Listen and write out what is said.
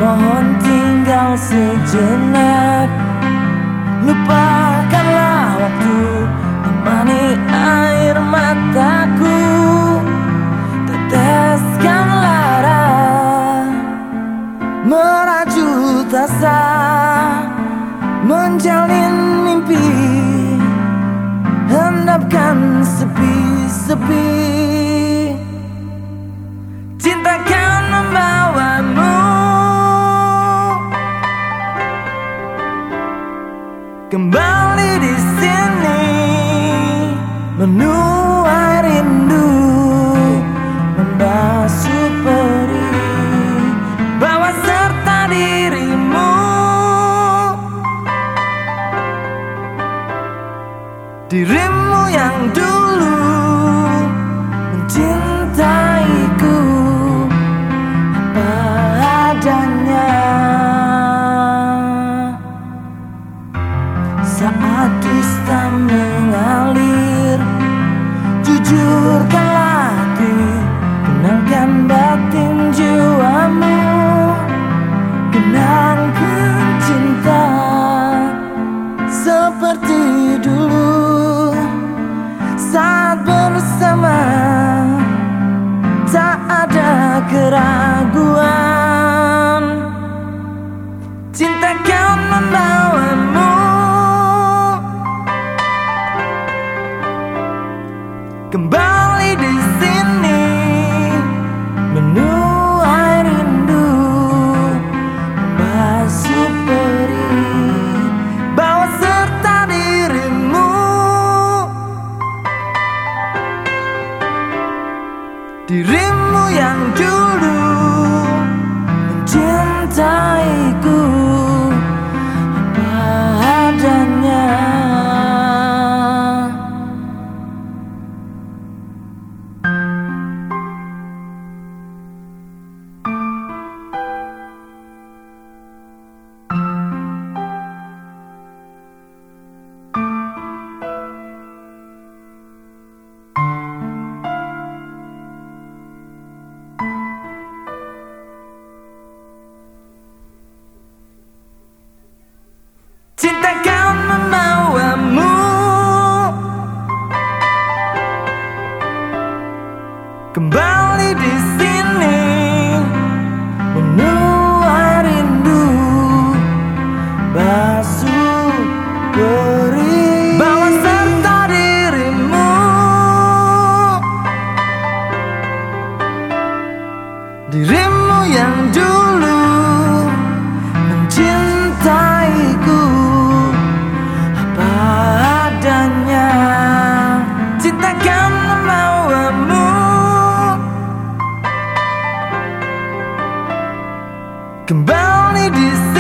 Mohon tinggal sejenak, lupakanlah waktu, temani air mataku, teteskan lara, merajut asa, menjalin mimpi, hendapkan sepi-sepi. Cinta kan membawamu kembali di sini, menuai rindu, membasuh perih, bawa serta dirimu, dirimu yang dulu mencintaiku apa adanya. Saat dusta mengalir, jujurkanlah hati, kenangkan batin jiwamu, kenangkan cinta seperti dulu. Saat bersama tak ada keraguan, cinta kan membawamu kembali di sini, menuai rindu, membasuh perih, bawa serta dirimu, dirimu yang dulu mencintaiku apa adanya. Cinta kan membawamu kembali di sini, menuai rindu, basuh perih, bawa serta dirimu, dirimu yang dulu mencintaiku apa adanya. Cinta kan membawamu kembali di